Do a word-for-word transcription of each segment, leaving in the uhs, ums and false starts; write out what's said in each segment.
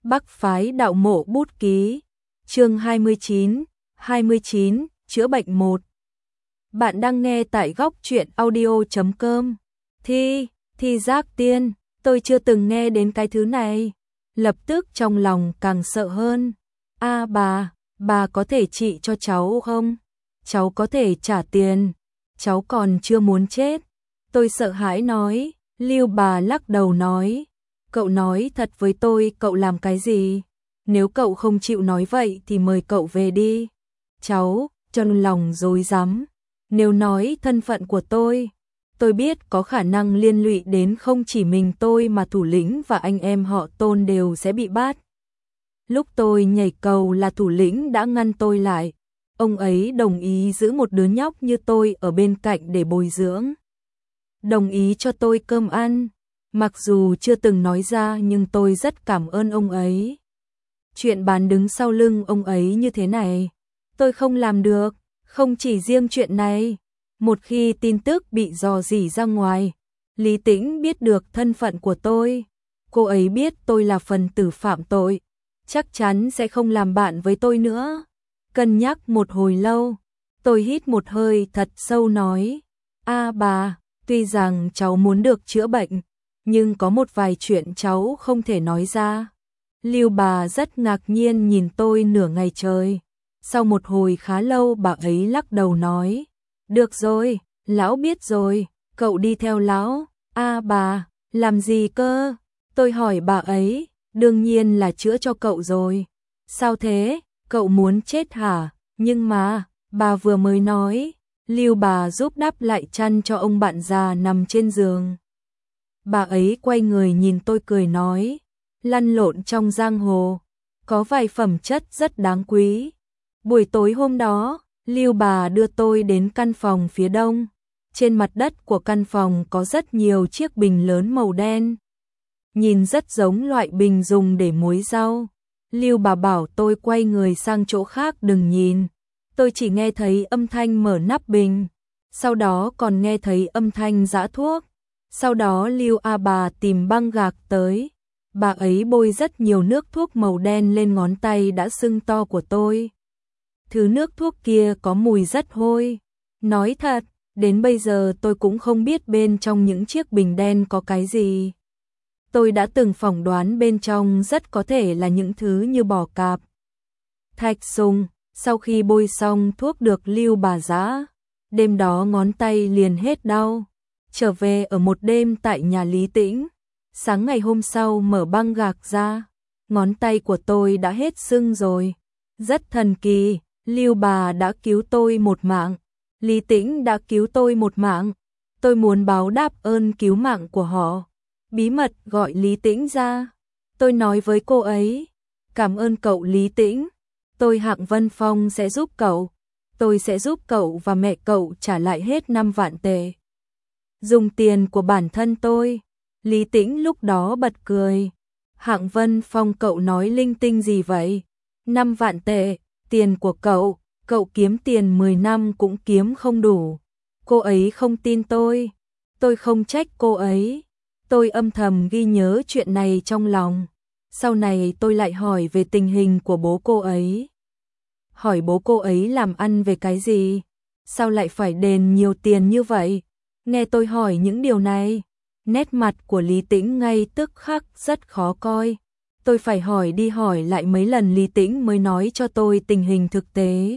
Bắc phái đạo mộ bút ký. Chương hai mươi chín, hai mươi chín, chữa bệnh một. Bạn đang nghe tại góc truyện audio chấm com. Thi, thi giác tiên, tôi chưa từng nghe đến cái thứ này. Lập tức trong lòng càng sợ hơn. A à, bà, bà có thể trị cho cháu không? Cháu có thể trả tiền. Cháu còn chưa muốn chết. Tôi sợ hãi nói. Lưu bà lắc đầu nói. Cậu nói thật với tôi, cậu làm cái gì? Nếu cậu không chịu nói vậy thì mời cậu về đi. Cháu, trong lòng rối rắm. Nếu nói thân phận của tôi, tôi biết có khả năng liên lụy đến không chỉ mình tôi mà thủ lĩnh và anh em họ Tôn đều sẽ bị bắt. Lúc tôi nhảy cầu là thủ lĩnh đã ngăn tôi lại. Ông ấy đồng ý giữ một đứa nhóc như tôi ở bên cạnh để bồi dưỡng. Đồng ý cho tôi cơm ăn. Mặc dù chưa từng nói ra nhưng tôi rất cảm ơn ông ấy. Chuyện bán đứng sau lưng ông ấy như thế này, tôi không làm được. Không chỉ riêng chuyện này, một khi tin tức bị rò rỉ ra ngoài, Lý Tĩnh biết được thân phận của tôi, cô ấy biết tôi là phần tử phạm tội, chắc chắn sẽ không làm bạn với tôi nữa. Cân nhắc một hồi lâu, tôi hít một hơi thật sâu nói, a bà, tuy rằng cháu muốn được chữa bệnh, nhưng có một vài chuyện cháu không thể nói ra. Lưu bà rất ngạc nhiên nhìn tôi nửa ngày trời. Sau một hồi khá lâu bà ấy lắc đầu nói. Được rồi, lão biết rồi, cậu đi theo lão. A à, bà, làm gì cơ? Tôi hỏi bà ấy, đương nhiên là chữa cho cậu rồi. Sao thế, cậu muốn chết hả? Nhưng mà, bà vừa mới nói. Lưu bà giúp đắp lại chăn cho ông bạn già nằm trên giường. Bà ấy quay người nhìn tôi cười nói. Lăn lộn trong giang hồ, có vài phẩm chất rất đáng quý. Buổi tối hôm đó, Lưu bà đưa tôi đến căn phòng phía đông. Trên mặt đất của căn phòng có rất nhiều chiếc bình lớn màu đen. Nhìn rất giống loại bình dùng để muối rau. Lưu bà bảo tôi quay người sang chỗ khác đừng nhìn. Tôi chỉ nghe thấy âm thanh mở nắp bình. Sau đó còn nghe thấy âm thanh giã thuốc. Sau đó Lưu A bà tìm băng gạc tới. Bà ấy bôi rất nhiều nước thuốc màu đen lên ngón tay đã sưng to của tôi. Thứ nước thuốc kia có mùi rất hôi. Nói thật, đến bây giờ tôi cũng không biết bên trong những chiếc bình đen có cái gì. Tôi đã từng phỏng đoán bên trong rất có thể là những thứ như bò cạp, thạch sùng. Sau khi bôi xong thuốc được Lưu bà giã, đêm đó ngón tay liền hết đau. Trở về ở một đêm tại nhà Lý Tĩnh. Sáng ngày hôm sau mở băng gạc ra, ngón tay của tôi đã hết sưng rồi. Rất thần kỳ, Lưu bà đã cứu tôi một mạng, Lý Tĩnh đã cứu tôi một mạng. Tôi muốn báo đáp ơn cứu mạng của họ. Bí mật gọi Lý Tĩnh ra. Tôi nói với cô ấy, cảm ơn cậu Lý Tĩnh. Tôi Hạng Vân Phong sẽ giúp cậu. Tôi sẽ giúp cậu và mẹ cậu trả lại hết năm vạn tệ. Dùng tiền của bản thân tôi. Lý Tĩnh lúc đó bật cười. Hạng Vân Phong cậu nói linh tinh gì vậy? Năm vạn tệ, tiền của cậu, cậu kiếm tiền mười năm cũng kiếm không đủ. Cô ấy không tin tôi. Tôi không trách cô ấy. Tôi âm thầm ghi nhớ chuyện này trong lòng. Sau này tôi lại hỏi về tình hình của bố cô ấy. Hỏi bố cô ấy làm ăn về cái gì? Sao lại phải đền nhiều tiền như vậy? Nghe tôi hỏi những điều này. Nét mặt của Lý Tĩnh ngay tức khắc rất khó coi. Tôi phải hỏi đi hỏi lại mấy lần Lý Tĩnh mới nói cho tôi tình hình thực tế.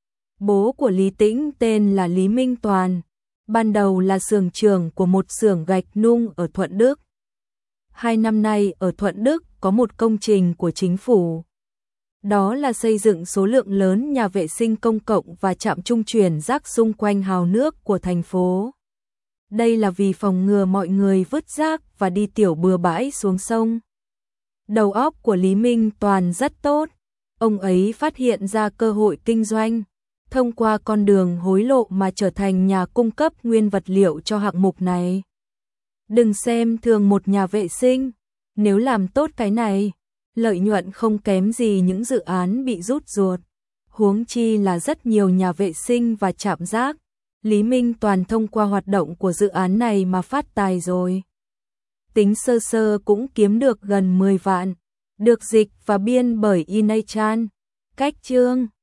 Bố của Lý Tĩnh tên là Lý Minh Toàn. Ban đầu là xưởng trưởng của một xưởng gạch nung ở Thuận Đức. Hai năm nay ở Thuận Đức có một công trình của chính phủ. Đó là xây dựng số lượng lớn nhà vệ sinh công cộng và trạm trung chuyển rác xung quanh hào nước của thành phố. Đây là vì phòng ngừa mọi người vứt rác và đi tiểu bừa bãi xuống sông. Đầu óc của Lý Minh Toàn rất tốt. Ông ấy phát hiện ra cơ hội kinh doanh, thông qua con đường hối lộ mà trở thành nhà cung cấp nguyên vật liệu cho hạng mục này. Đừng xem thường một nhà vệ sinh. Nếu làm tốt cái này, lợi nhuận không kém gì những dự án bị rút ruột. Huống chi là rất nhiều nhà vệ sinh và trạm rác. Lý Minh Toàn thông qua hoạt động của dự án này mà phát tài rồi. Tính sơ sơ cũng kiếm được gần mười vạn. Được dịch và biên bởi Inay Chan. Cách chương